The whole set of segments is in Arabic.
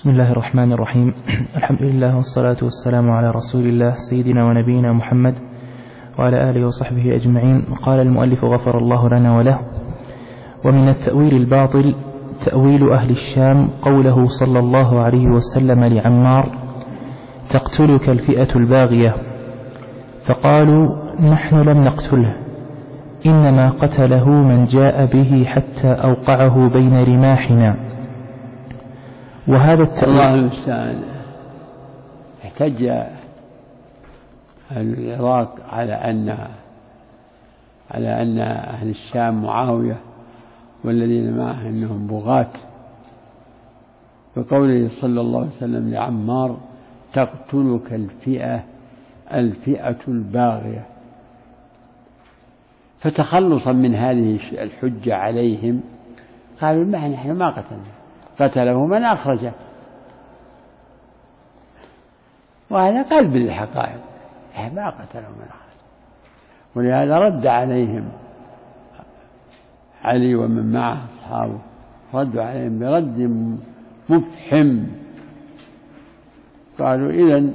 بسم الله الرحمن الرحيم. الحمد لله والصلاة والسلام على رسول الله سيدنا ونبينا محمد وعلى آله وصحبه أجمعين. قال المؤلف غفر الله لنا وله: ومن التأويل الباطل تأويل أهل الشام قوله صلى الله عليه وسلم لعمار: تقتلك الفئة الباغية، فقالوا: نحن لم نقتله، إنما قتله من جاء به حتى أوقعه بين رماحنا. وهذا التأويل الله المستعان. احتج أهل العراق على أن أهل الشام معاوية والذين معه أنهم بغاة، بقوله صلى الله عليه وسلم لعمار: تقتلك الفئة الباغية. فتخلصا من هذه الحجة عليهم قالوا: نحن ما قتله من أخرجه. وهذا قلب للحقائق، ما قتله من أخرجه. ولهذا رد عليهم علي ومن معه أصحابه، ردوا عليهم برد مفحم. قالوا: إذن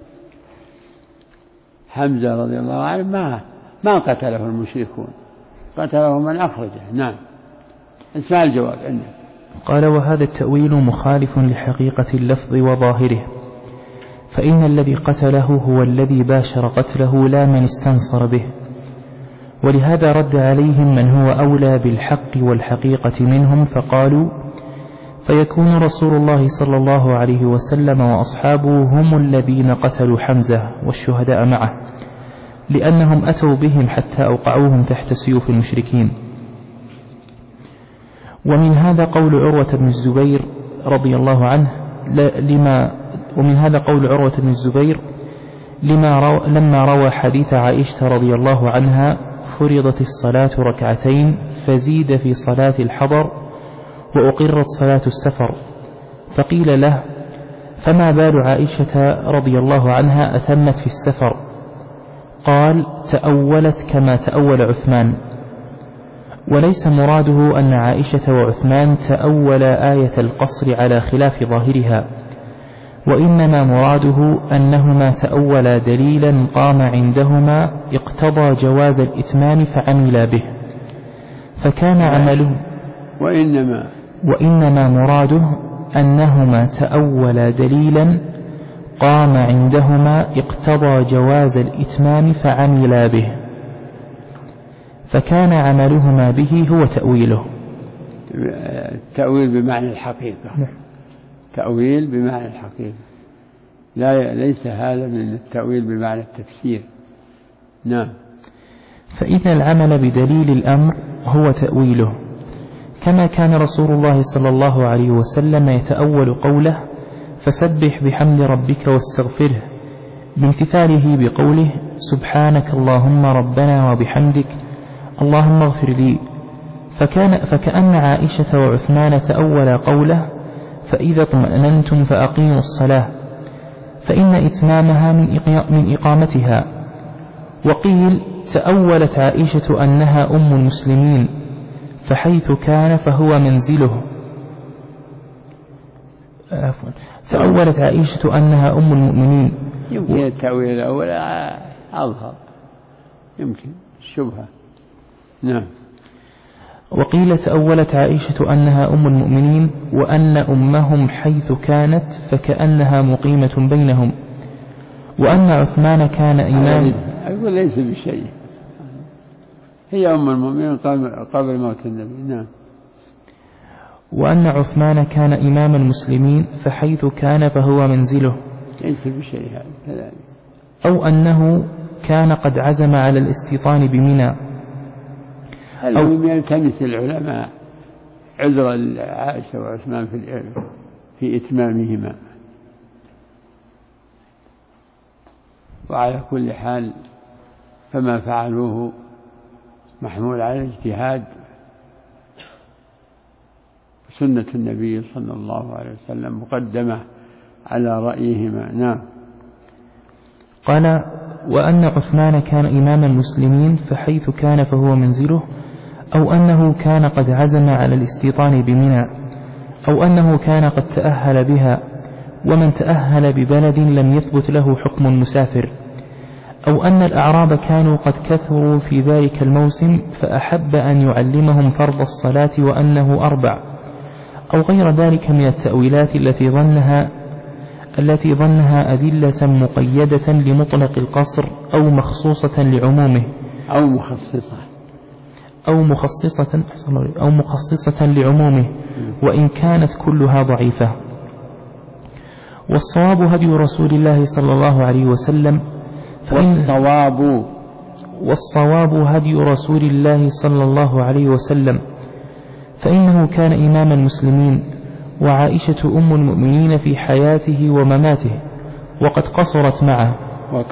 حمزة رضي الله عنه ما قتله المشركون، قتله من أخرجه. نعم، اسمع الجواب عندك. قال: وهذا التأويل مخالف لحقيقة اللفظ وظاهره، فإن الذي قتله هو الذي باشر قتله لا من استنصر به. ولهذا رد عليهم من هو أولى بالحق والحقيقة منهم، فقالوا: فيكون رسول الله صلى الله عليه وسلم وأصحابه هم الذين قتلوا حمزة والشهداء معه، لأنهم أتوا بهم حتى أوقعوهم تحت سيوف المشركين. ومن هذا قول عروة بن الزبير رضي الله عنه لما روى حديث عائشة رضي الله عنها: فرضت الصلاة ركعتين فزيد في صلاة الحضر وأقرت صلاة السفر. فقيل له: فما بال عائشة رضي الله عنها أتمت في السفر؟ قال: تأولت كما تأول عثمان. وليس مراده أن عائشة وعثمان تأول آية القصر على خلاف ظاهرها، وإنما مراده أنهما تأولا دليلا قام عندهما اقتضى جواز الإتمام فعملا به، فكان عمله. وإنما مراده أنهما تأولا دليلا قام عندهما اقتضى جواز الإتمام فعملا به، فكان عملهما به هو تأويله. التأويل بمعنى الحقيقة. تأويل بمعنى الحقيقة، ليس هذا من التأويل بمعنى التفسير. نعم. فإن العمل بدليل الأمر هو تأويله، كما كان رسول الله صلى الله عليه وسلم يتأول قوله: فسبح بحمد ربك واستغفره، بامتثاله بقوله: سبحانك اللهم ربنا وبحمدك اللهم اغفر لي. فكأن عائشة وعثمان تأول قوله: فإذا اطمأننتم فأقيموا الصلاة، فإن إتمامها من إقامتها. وقيل: تأولت عائشة أنها أم المسلمين، فحيث كان فهو منزله. تأولت عائشة أنها أم المؤمنين. يمكن التأويل الأول أظهر، يمكن الشبهة. نعم. وقيل: تأولت عائشة أنها أم المؤمنين وأن أمهم حيث كانت فكأنها مقيمة بينهم، وأن عثمان كان إمام. أقول ليس بشيء، هي أم المؤمنين قبل موت النبي. نعم. وأن عثمان كان إمام المسلمين فحيث كان فهو منزله، ليس بشيء هذا. أو أنه كان قد عزم على الاستيطان بمنى. أو يلتمس العلماء عذر عائشة وعثمان في إتمامهما. وعلى كل حال فما فعلوه محمول على الاجتهاد، سنة النبي صلى الله عليه وسلم مقدمة على رأيهما. نعم. قال: وأن عثمان كان إمام المسلمين فحيث كان فهو منزله، أو أنه كان قد عزم على الاستيطان بمنى، أو أنه كان قد تأهل بها، ومن تأهل ببلد لم يثبت له حكم المسافر، أو أن الأعراب كانوا قد كثروا في ذلك الموسم فأحب أن يعلمهم فرض الصلاة وأنه أربع، أو غير ذلك من التأويلات التي ظنها أدلة مقيدة لمطلق القصر أو مخصوصة لعمومه أو مخصصة لعمومه، وإن كانت كلها ضعيفة. والصواب هدي رسول الله صلى الله عليه وسلم، والصواب هدي رسول الله صلى الله عليه وسلم، فإنه كان إمام المسلمين، وعائشة أم المؤمنين في حياته ومماته، وقد قصرت معه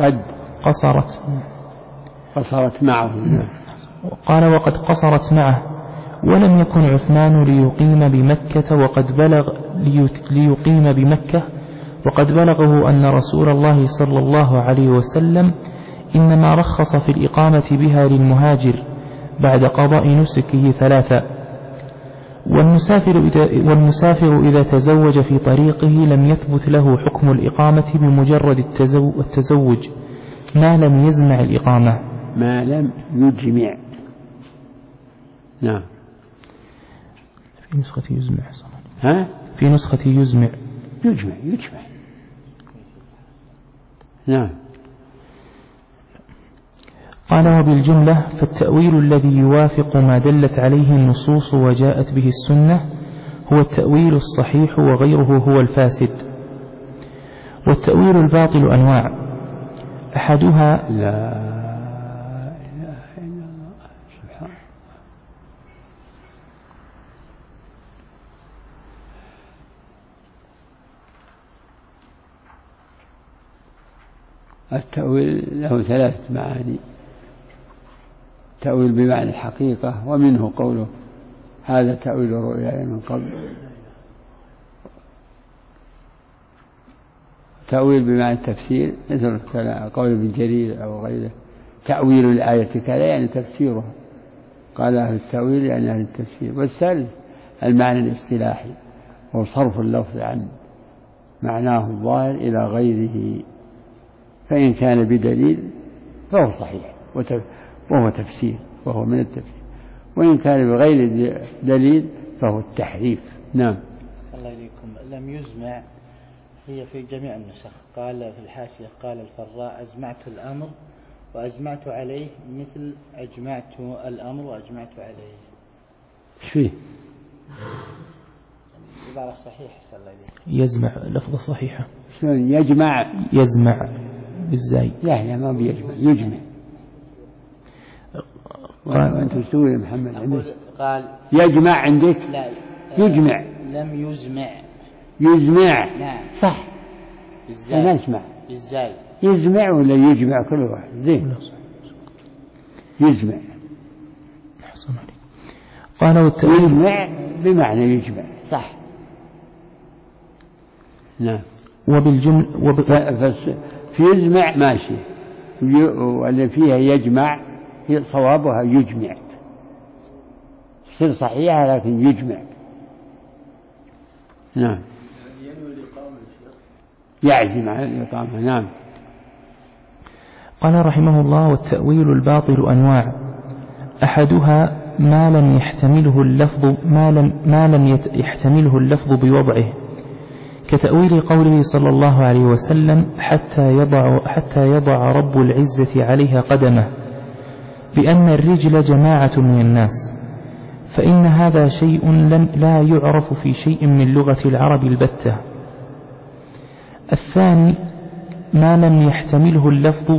قال وقد قصرت معه، ولم يكن عثمان ليقيم بمكة وقد بلغه أن رسول الله صلى الله عليه وسلم إنما رخص في الإقامة بها للمهاجر بعد قضاء نسكه 3. والمسافر إذا تزوج في طريقه لم يثبت له حكم الإقامة بمجرد التزوج ما لم يجمع الإقامة. نعم. في نسخة يجمع. في نسخة يجمع. نعم. قال وبالجملة فالتأويل الذي يوافق ما دلت عليه النصوص وجاءت به السنة هو التأويل الصحيح، وغيره هو الفاسد. والتأويل الباطل أنواع، أحدها لا إله إلا الله سبحانه. التأويل له 3 معاني: تأويل بمعنى الحقيقة، ومنه قوله هذا تأويل رؤياي من قبل. تأويل بمعنى التفسير مثل قول ابن جرير أو غيره: تأويل الآية كذا يعني تفسيرها. قال أهل التأويل يعني أهل التفسير. والثالث المعنى الاصطلاحي، هو صرف اللفظ عن معناه الظاهر إلى غيره، فإن كان بدليل فهو صحيح وهو تفسير، وهو من التفسير، وإن كان بغير دليل فهو التحريف. نعم. صلى الله عليكم. لم يجمع هي في جميع النسخ. قال في الحاشية قال الفراء: أجمعت الأمر وأجمعت عليه، مثل أجمعت الأمر وأجمعت عليه. ايش فيه؟ عبارة صحيحة. صلى الله عليكم. يجمع لفظة صحيحة. شلون يجمع؟ يجمع بالزاي. لا ما بيجمع، يجمع. وأنت تسوي يا محمد؟ قال يجمع عندك؟ لا، يجمع. لم يجمع. نعم صح. ما يسمع بالزاي. يجمع ولا يجمع؟ كل واحد زين. يجمع. أحسن عليك. قال والتأويل يجمع بمعنى يجمع صح. نعم. وبالجمل في يجمع ماشي، واللي فيها يجمع هي صوابها يجمع، تصير صحيحة لكن يجمع. نعم. يعزم على الإقامة. نعم. قال رحمه الله: والتأويل الباطل أنواع، أحدها ما لم يحتمله اللفظ بوضعه، كتأويل قوله صلى الله عليه وسلم: حتى يضع رب العزة عليها قدمه، بأن الرجل جماعة من الناس، فإن هذا شيء لا يعرف في شيء من لغة العرب البتة. الثاني ما لم يحتمله اللفظ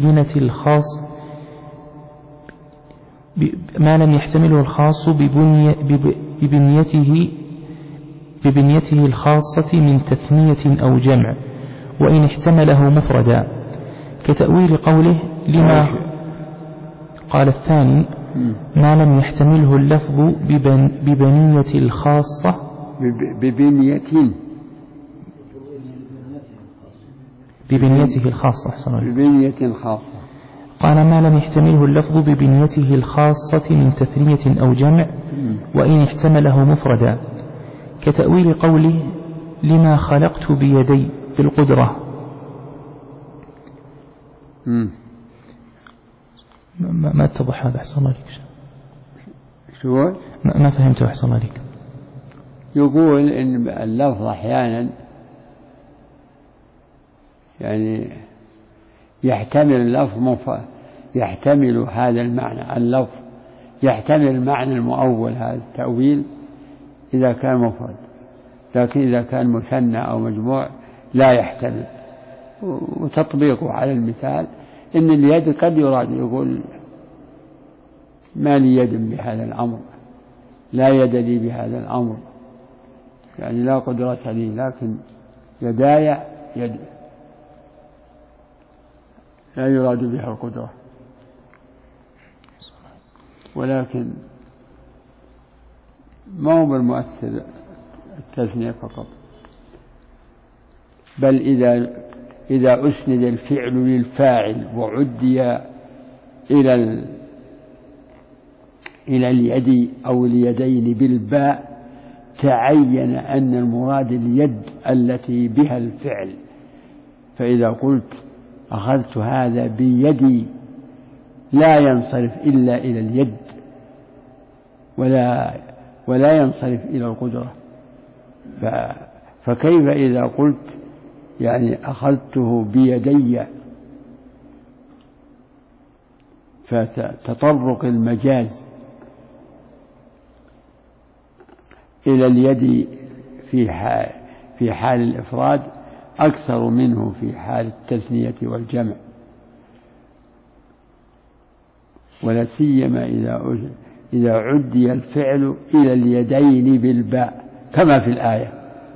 الخاص ببنيته الخاصة من تثنية أو جمع، وإن احتمله مفردا، كتأويل قوله لما. قال الثاني ما لم يحتمله اللفظ ببنية الخاصة ببنيته الخاصة. قال ما لم يحتمله اللفظ ببنيته الخاصة من تثنية أو جمع، وإن احتمله مفردا، كتأويل قوله لما خلقت بيدي بالقدرة. ما اتضح هذا أحسن الله عليك. شو ما فهمته أحسن الله عليك. يقول إن اللفظ أحيانا يعني يحتمل اللفظ يحتمل هذا المعنى، اللفظ يحتمل المعنى المؤول هذا التأويل إذا كان مفرد، لكن إذا كان مثنى أو مجموع لا يحتمل. وتطبيقه على المثال إن اليد قد يراد، يقول ما لي يد بهذا الأمر، لا يد لي بهذا الأمر، يعني لا قدرة لي، لكن يداي يد لا يراد بها القدرة، ولكن ما هو بالمؤثر التثنية فقط، بل إذا أسند الفعل للفاعل وعدي إلى اليد أو اليدين بالباء تعين أن المراد اليد التي بها الفعل. فإذا قلت أخذت هذا بيدي لا ينصرف إلا إلى اليد ولا ينصرف إلى القدرة. فكيف إذا قلت يعني أخذته بيدي، فتطرق المجاز إلى اليد في حال الإفراد أكثر منه في حال التثنية والجمع، ولا سيما إذا عدي الفعل إلى اليدين بالباء كما في الآية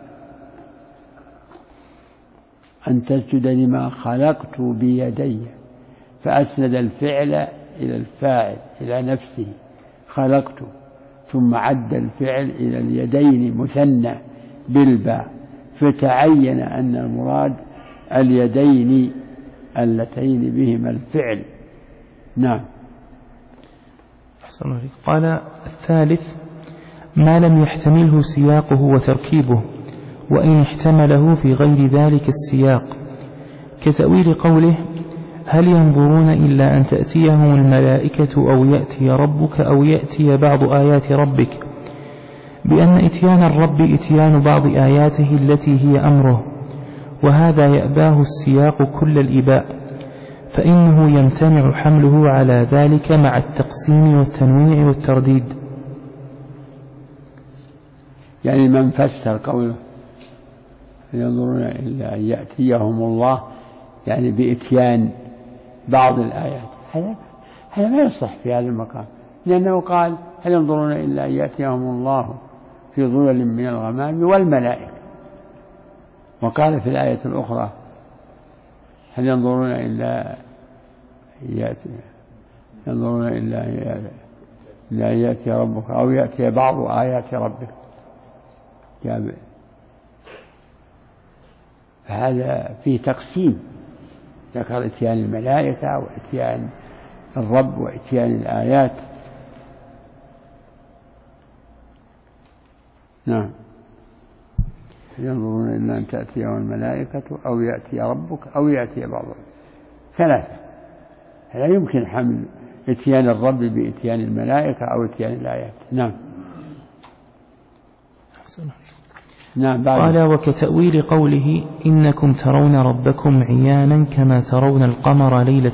أن تسجد لما خلقت بيدي، فأسند الفعل إلى الفاعل إلى نفسه خلقت، ثم عد الفعل إلى اليدين مثنى بالباء، فتعين أن المراد اليدين اللتين بهما الفعل. نعم. أحسن عليك. قال الثالث ما لم يحتمله سياقه وتركيبه، وإن احتمله في غير ذلك السياق، كتأويل قوله هل ينظرون إلا أن تأتيهم الملائكة أو يأتي ربك أو يأتي بعض آيات ربك، بأن إتيان الرب إتيان بعض آياته التي هي أمره، وهذا يأباه السياق كل الإباء، فإنه يمتنع حمله على ذلك مع التقسيم والتنويع والترديد. يعني من فسر قوله ينظرون إلا أن يأتيهم الله يعني بإتيان بعض الآيات، هذا ما يصح في هذا المقام، لأنه قال هل ينظرون إلا أن يأتيهم الله في ظلل من الغمام والملائكة، وقال في الآية الأخرى هل ينظرون إلا أن يأتي ربك أو يأتي بعض آيات ربك. فهذا فيه تقسيم، ذكر إتيان الملائكة وإتيان الرب وإتيان الآيات. نعم. ينظرون إلا أن تأتيهم الملائكة أو يأتي ربك أو يأتي بعض ثلاثة، لا يمكن حمل إتيان الرب بإتيان الملائكة أو إتيان الآيات. نعم. نعم. قال وكتأويل قوله إنكم ترون ربكم عيانا كما ترون القمر ليلة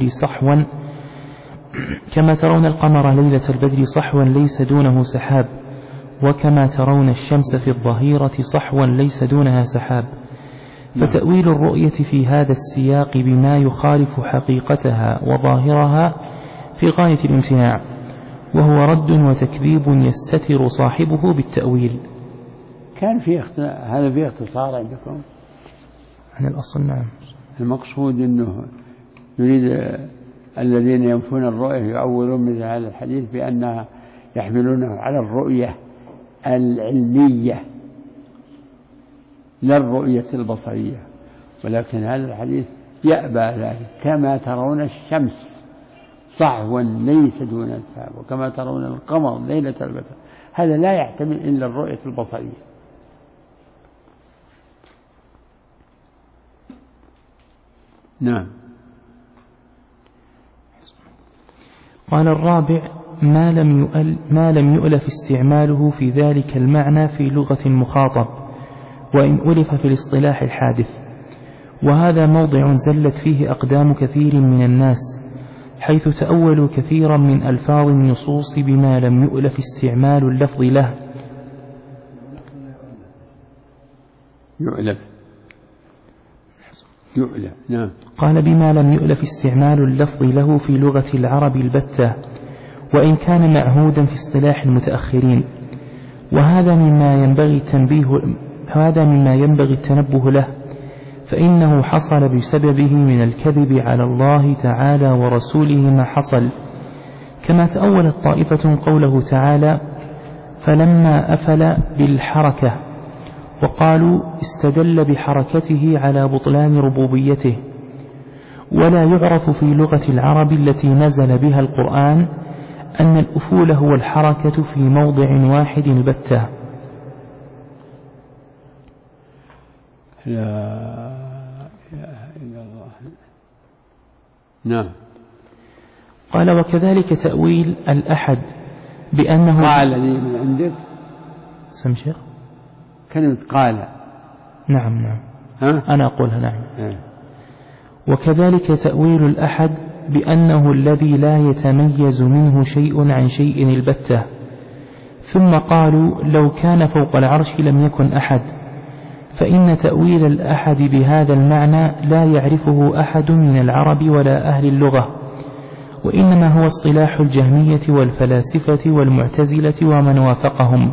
البدر صحوا ليس دونه سحاب، وكما ترون الشمس في الظهيرة صحوا ليس دونها سحاب. فتأويل الرؤية في هذا السياق بما يخالف حقيقتها وظاهرها في غاية الامتناع، وهو رد وتكذيب يستتر صاحبه بالتأويل. كان هذا فيه اختصار عندكم عن الأصل. نعم. المقصود أنه يريد الذين ينفون الرؤية يؤولون مثل هذا الحديث بأنها يحملونه على الرؤية العلمية لا الرؤية البصرية، ولكن هذا الحديث يأبى ذلك. كما ترون الشمس صحوا ليس دون سحاب، وكما ترون القمر ليلة البدر، هذا لا يحتمل إلا الرؤية البصرية. نعم. قال الرابع: ما لم يؤلف استعماله في ذلك المعنى في لغة المخاطب، وإن ألف في الاصطلاح الحادث. وهذا موضع زلت فيه أقدام كثير من الناس، حيث تأولوا كثيرا من ألفاظ النصوص بما لم يؤلف استعمال اللفظ له. يؤلف. نعم. قال: بما لم يؤلف استعمال اللفظ له في لغة العرب البتة، وإن كان معهودا في اصطلاح المتأخرين. وهذا مما ينبغي التنبه له، فإنه حصل بسببه من الكذب على الله تعالى ورسوله ما حصل، كما تأولت طائفة قوله تعالى: فلما أفل بالحركة، وقالوا استدل بحركته على بطلان ربوبيته. ولا يعرف في لغة العرب التي نزل بها القرآن أن الأفول هو الحركة في موضع واحد البتة. لا إله إلا الله. نعم. قال: وكذلك تأويل الأحد بأنه قال لي من عندك سمشيخ كلمة قال. نعم. أنا أقولها. نعم. وكذلك تأويل الأحد بأنه الذي لا يتميز منه شيء عن شيء البتة. ثم قالوا: لو كان فوق العرش لم يكن أحد، فإن تأويل الأحد بهذا المعنى لا يعرفه أحد من العرب ولا أهل اللغة، وإنما هو اصطلاح الجهمية والفلاسفة والمعتزلة ومن وافقهم.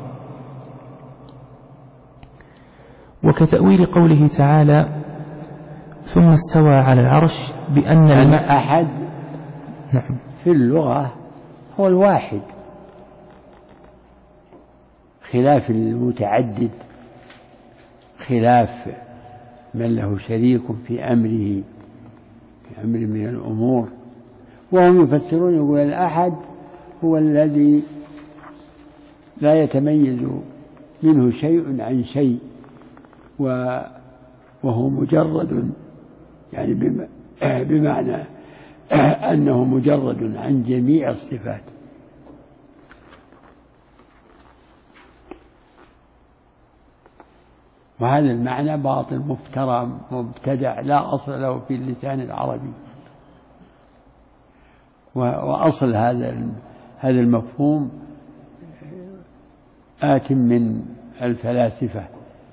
وكتأويل قوله تعالى: ثم استوى على العرش بأن أحد نعم في اللغة هو الواحد، خلاف المتعدد، خلاف من له شريك في أمره، في أمر من الأمور. وهم يفسرون يقول الأحد هو الذي لا يتميز منه شيء عن شيء، وهو مجرد، يعني بمعنى أنه مجرد عن جميع الصفات. وهذا المعنى باطل مفترى مبتدع لا أصل له في اللسان العربي. وأصل هذا المفهوم آت من الفلاسفة،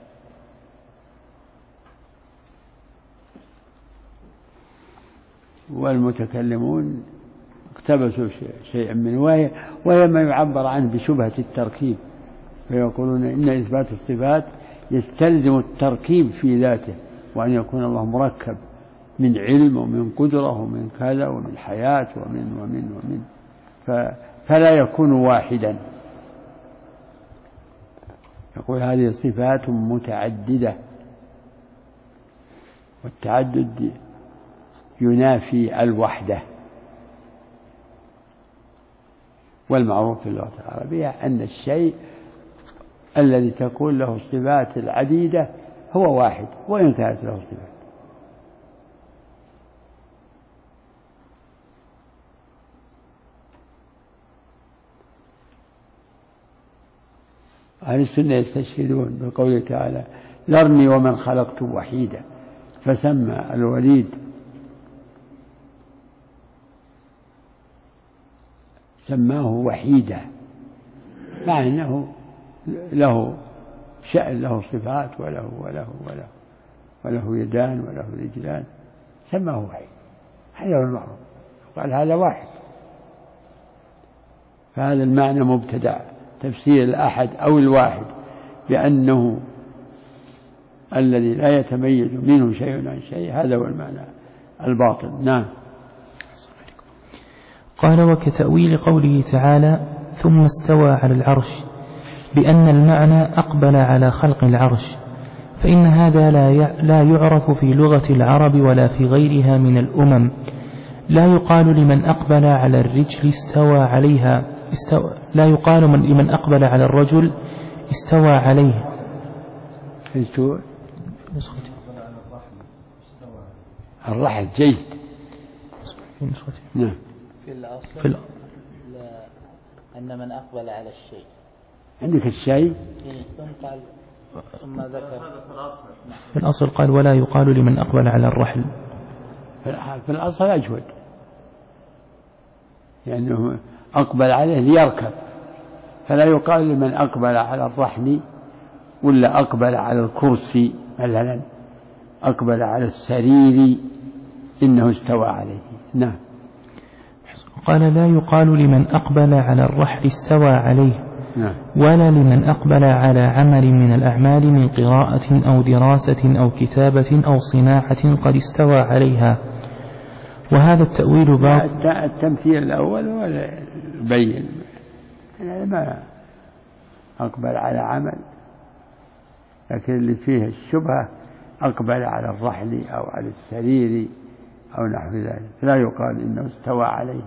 والمتكلمون اقتبسوا شيئا منه، وهي ما يعبر عنه بشبهة التركيب، فيقولون إن إثبات الصفات يستلزم التركيب في ذاته، وأن يكون الله مركب من علم ومن قدرة ومن كذا ومن حياة ومن فلا يكون واحدا. يقول هذه صفات متعددة، والتعدد ينافي الوحدة. والمعروف في اللغة العربية أن الشيء الذي تكون له الصفات العديدة هو واحد وإن كانت له صفات. أهل السنة يستشهدون بقوله تعالى: ذرني ومن خلقت وحيدا، فسمى الوليد سماه وحيدا، مع أنه له شأن، له صفات وله يدان وله رجلان، سماه وحيد. هذا هو المعروف، قال هذا واحد. فهذا المعنى مبتدع، تفسير الأحد أو الواحد بأنه الذي لا يتميز منه شيء عن شيء، هذا هو المعنى الباطل. نعم. قال: وكتأويل قوله تعالى: ثم استوى على العرش بأن المعنى أقبل على خلق العرش، فإن هذا لا يعرف في لغة العرب ولا في غيرها من الأمم. لا يقال لمن أقبل على الرجل استوى عليها، لا يقال لمن أقبل على الرجل استوى عليه. الرحل جيد. نعم. في الأصل أن من أقبل على الشيء. عندك الشيء ثم قال ثم ذكر في الأصل قال ولا يقال لمن أقبل على الرحل. في الأصل أجود، لأنه أقبل عليه ليركب، فلا يقال لمن أقبل على الرحل ولا أقبل على الكرسي مثلا، أقبل على السرير إنه استوى عليه. نعم. قال لا يقال لمن أقبل على الرحل استوى عليه. نعم. ولا لمن أقبل على عمل من الأعمال من قراءة أو دراسة أو كتابة أو صناعة قد استوى عليها. وهذا التأويل باطل. التمثيل الأول ولا بين يعني ما أقبل على عمل، لكن اللي فيه الشبهة أقبل على الرحل أو على السرير أو نحو ذلك، لا يقال إنه استوى عليه.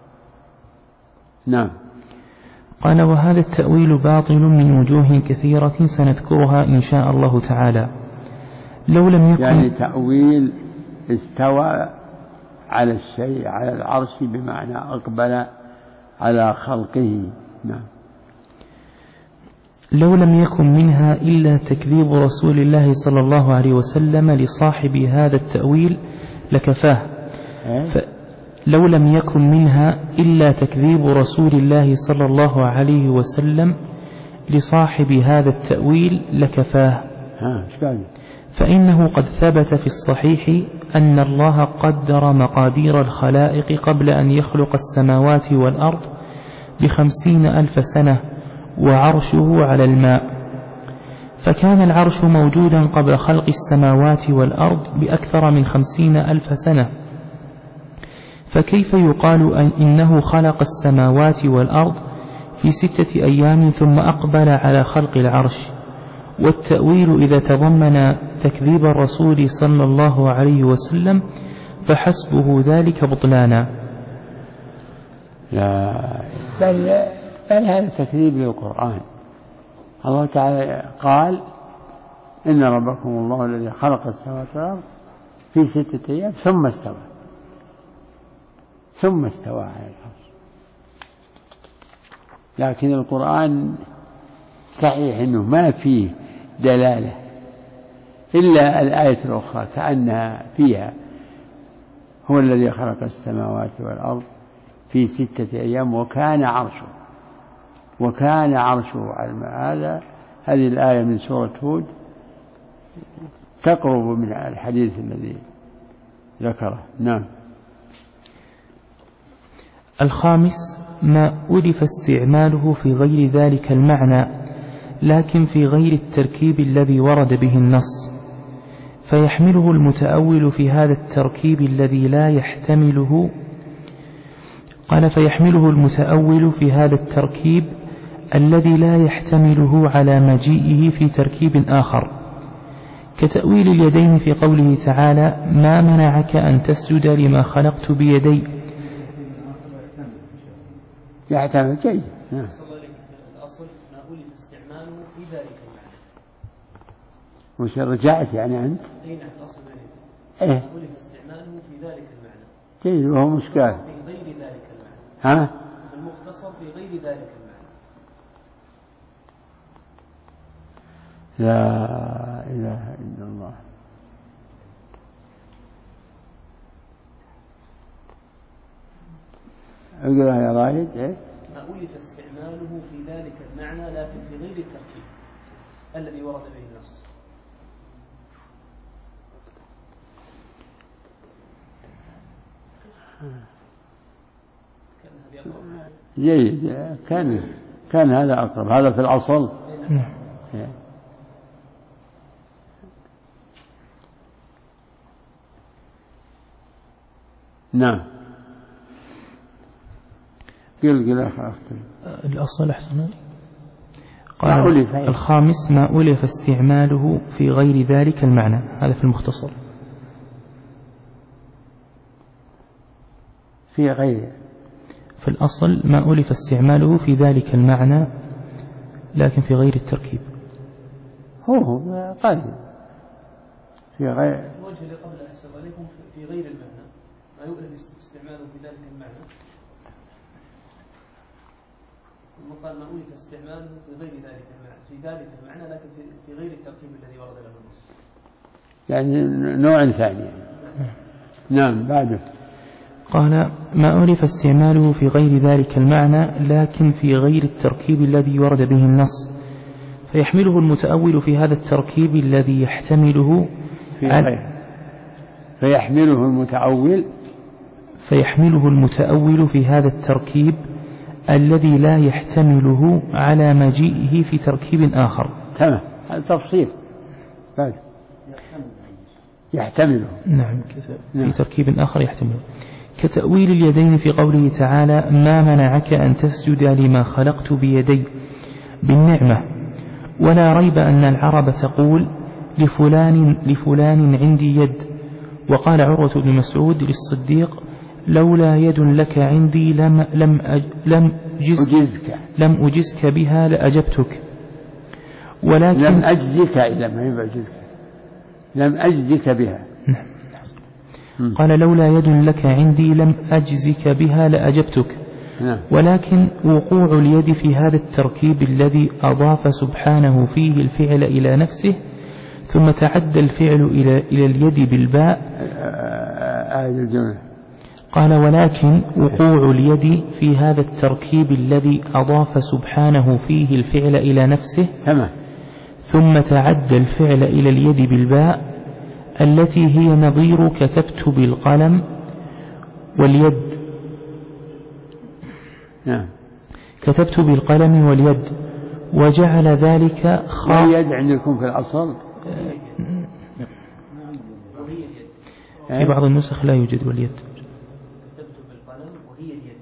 نعم. قال وهذا التأويل باطل من وجوه كثيرة سنذكرها إن شاء الله تعالى. لو لم يكن يعني تأويل استوى على الشيء على العرش بمعنى أقبل على خلقه. نعم. لو لم يكن منها إلا تكذيب رسول الله صلى الله عليه وسلم لصاحب هذا التأويل لكفاه. لو لم يكن منها إلا تكذيب رسول الله صلى الله عليه وسلم لصاحب هذا التأويل لكفاه. فإنه قد ثبت في الصحيح أن الله قدر مقادير الخلائق قبل أن يخلق السماوات والأرض ب50,000 سنة وعرشه على الماء، فكان العرش موجودا قبل خلق السماوات والأرض بأكثر من 50,000 سنة، فكيف يقال إنه خلق السماوات والأرض في 6 أيام ثم أقبل على خلق العرش؟ والتأويل إذا تضمن تكذيب الرسول صلى الله عليه وسلم فحسبه ذلك بطلانا. لا بل هذا تكذيب للقرآن. الله تعالى قال إن ربكم الله الذي خلق السماوات والأرض في 6 أيام ثم استوى على العرش. لكن القرآن صحيح أنه ما فيه دلالة إلا الآية الأخرى كأنها فيها هو الذي خلق السماوات والأرض في 6 أيام وكان عرشه على الماء. هذه الآية من سورة هود تقرب من الحديث الذي ذكره. نعم. الخامس ما ألف استعماله في غير ذلك المعنى لكن في غير التركيب الذي ورد به النص، فيحمله المتأول في هذا التركيب الذي لا يحتمله. قال فيحمله المتأول في هذا التركيب الذي لا يحتمله على مجيئه في تركيب آخر، كتأويل اليدين في قوله تعالى ما منعك أن تسجد لما خلقت بيدي. يحتمل شيء. الأصل ما ألف استعماله في ذلك المعنى. وش رجعت يعني أنت؟ أي نعم الأصل ما ألف استعماله في ذلك المعنى. جيد. وهو مشكال في غير ذلك المعنى. المختصر في غير ذلك المعنى. لا إله إلا الله. اقرأ يا رائد. ما ألف استعماله في ذلك المعنى لكن في غير التركيب الذي ورد به النص. جيد. كان هذا أقرب. هذا في الأصل. نعم. قل الأصل أحسن. قال الخامس ما ألف استعماله في غير ذلك المعنى. هذا في المختصر. في غير. في الأصل ما ألف استعماله في ذلك المعنى لكن في غير التركيب. هو قال في غير الوجه اللي قبل أحسن عليكم في غير المعنى ما يؤلف استعماله في ذلك المعنى، قال ما أولف استعماله في غير ذلك المعنى، في ذلك المعنى لكن في غير الترتيب الذي ورد له النص، يعني نوع ثاني. نعم. بعده قال ما أولف استعماله في غير ذلك المعنى لكن في غير التركيب الذي ورد به النص، فيحمله المتأول في هذا التركيب الذي يحتمله فيحمله المتأول في هذا التركيب الذي لا يحتمله على مجيئه في تركيب آخر. تمام. هذا تفصيل. بعد يحتمله. نعم. في تركيب آخر يحتمله، كتأويل اليدين في قوله تعالى ما منعك أن تسجد لما خلقت بيدي بالنعمة. ولا ريب أن العرب تقول لفلان عندي يد. وقال عروة بن مسعود للصديق لولا يد لك عندي لم أجزك بها لأجبتك. ولكن لم أجزك إذا ما يبقى أجزك، لم أجزك بها. قال لولا يد لك عندي لم أجزك بها لأجبتك. ولكن وقوع اليد في هذا التركيب الذي أضاف سبحانه فيه الفعل إلى نفسه ثم تعدى الفعل إلى اليد بالباء. قال ولكن وقوع اليد في هذا التركيب الذي أضاف سبحانه فيه الفعل إلى نفسه ثم تعدى الفعل إلى اليد بالباء التي هي نظير كتبت بالقلم واليد. كتبت بالقلم واليد. وجعل ذلك خاص. واليد عندكم في الأصل في بعض النسخ لا يوجد واليد. كتبت بالقلم وهي اليد.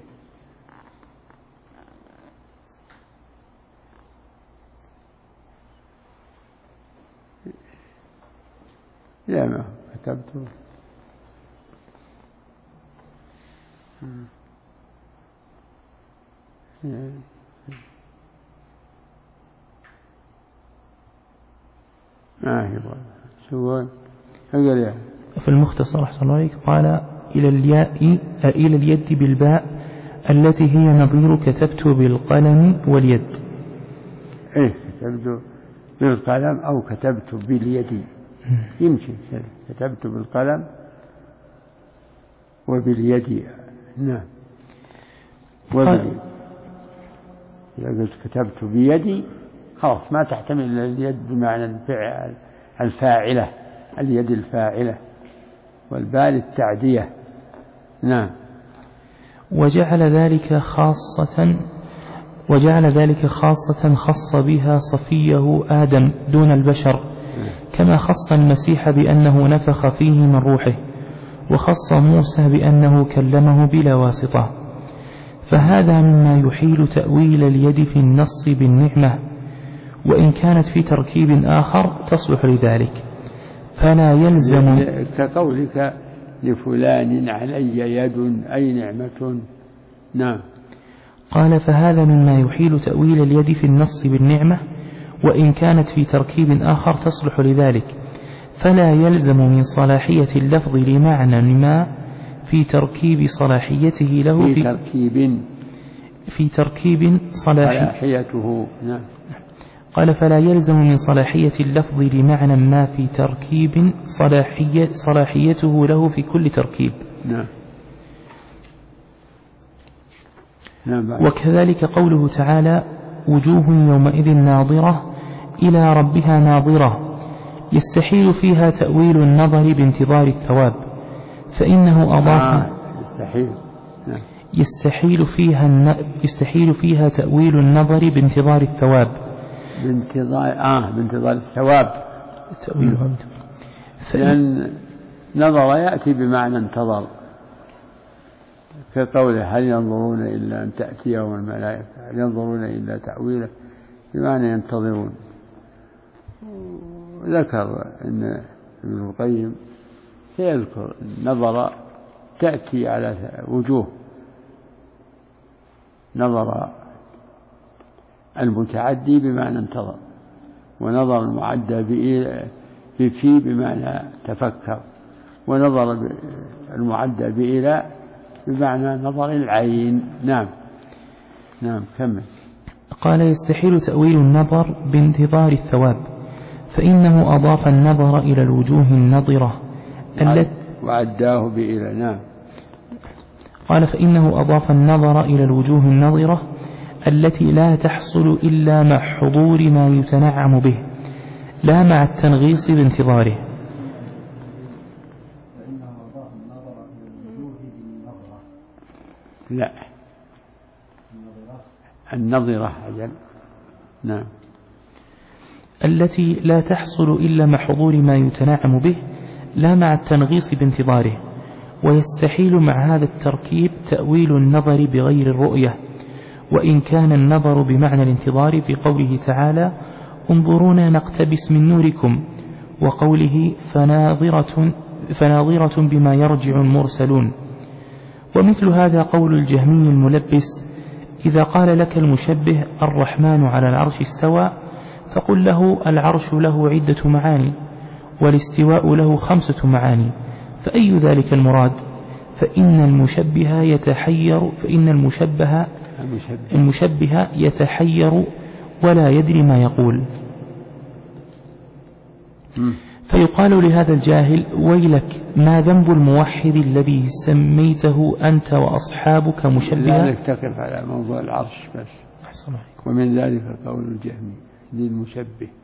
لا ما كتبت. في المختصر أحسن الله عليك قال إلى اليد بالباء التي هي نظير كتبت بالقلم واليد. كتبت بالقلم أو كتبت باليد يمكن. كتبت بالقلم وباليد. نعم. وباليد. إذا قلت كتبت بيدي خلاص ما تحتمل اليد بمعنى الفاعلة، اليد الفاعلة، والباء التعدية. نعم. وجعل ذلك خاصة خص بها صفيه آدم دون البشر، كما خص المسيح بأنه نفخ فيه من روحه، وخص موسى بأنه كلمه بلا واسطة. فهذا مما يحيل تأويل اليد في النص بالنعمة، وإن كانت في تركيب آخر تصلح لذلك، فلا يلزم كقولك لفلان علي يد أي نعمة. نعم. قال فهذا مما يحيل تأويل اليد في النص بالنعمة، وإن كانت في تركيب آخر تصلح لذلك، فلا يلزم من صلاحية اللفظ لمعنى ما في تركيب صلاحيته له في تركيب صلاحيته. نعم. قال فلا يلزم من صلاحية اللفظ لمعنى ما في تركيب صلاحيته له في كل تركيب. نعم. وكذلك قوله تعالى وجوه يومئذ ناظرة إلى ربها ناظرة، يستحيل فيها تأويل النظر بانتظار الثواب، فإنه أضاف يستحيل فيها تأويل النظر بانتظار الثواب، بانتظار الثواب تأويلها، لأن نظر يأتي بمعنى انتظر، كقوله هل ينظرون إلا أن تأتيهم الملائكة، هل ينظرون إلا تأويله، بمعنى ينتظرون. ذكر أن ابن القيم سيذكر النظر تأتي على وجوه، نظر المتعدي بمعنى انتظر، ونظر المعدى بفي بمعنى تفكر. ونظر المعدل بإلى بمعنى نظر العين. نعم كمل. قال يستحيل تأويل النظر بانتظار الثواب، فإنه أضاف النظر إلى الوجوه النضرة وعداه بإلى. نعم. قال فإنه أضاف النظر إلى الوجوه النضرة التي لا تحصل إلا مع حضور ما يتنعم به، لا مع التنغيص بانتظاره. لا، النظرة أجل. نعم. التي لا تحصل إلا مع حضور ما يتنعم به، لا مع التنغيص بانتظاره. ويستحيل مع هذا التركيب تأويل النظر بغير الرؤية، وإن كان النظر بمعنى الانتظار في قوله تعالى انظرونا نقتبس من نوركم، وقوله فناظرة بما يرجع المرسلون. ومثل هذا قول الجهمي الملبس إذا قال لك المشبه الرحمن على العرش استوى، فقل له العرش له عدة معاني، والاستواء له 5 معاني، فأي ذلك المراد؟ فإن المشبه يتحير ولا يدري ما يقول. فيقال لهذا الجاهل ويلك، ما ذنب الموحد الذي سميته أنت وأصحابك مشبها؟ لا نتقف على موضوع العرش بس. ومن ذلك قول الجهمي للمشبه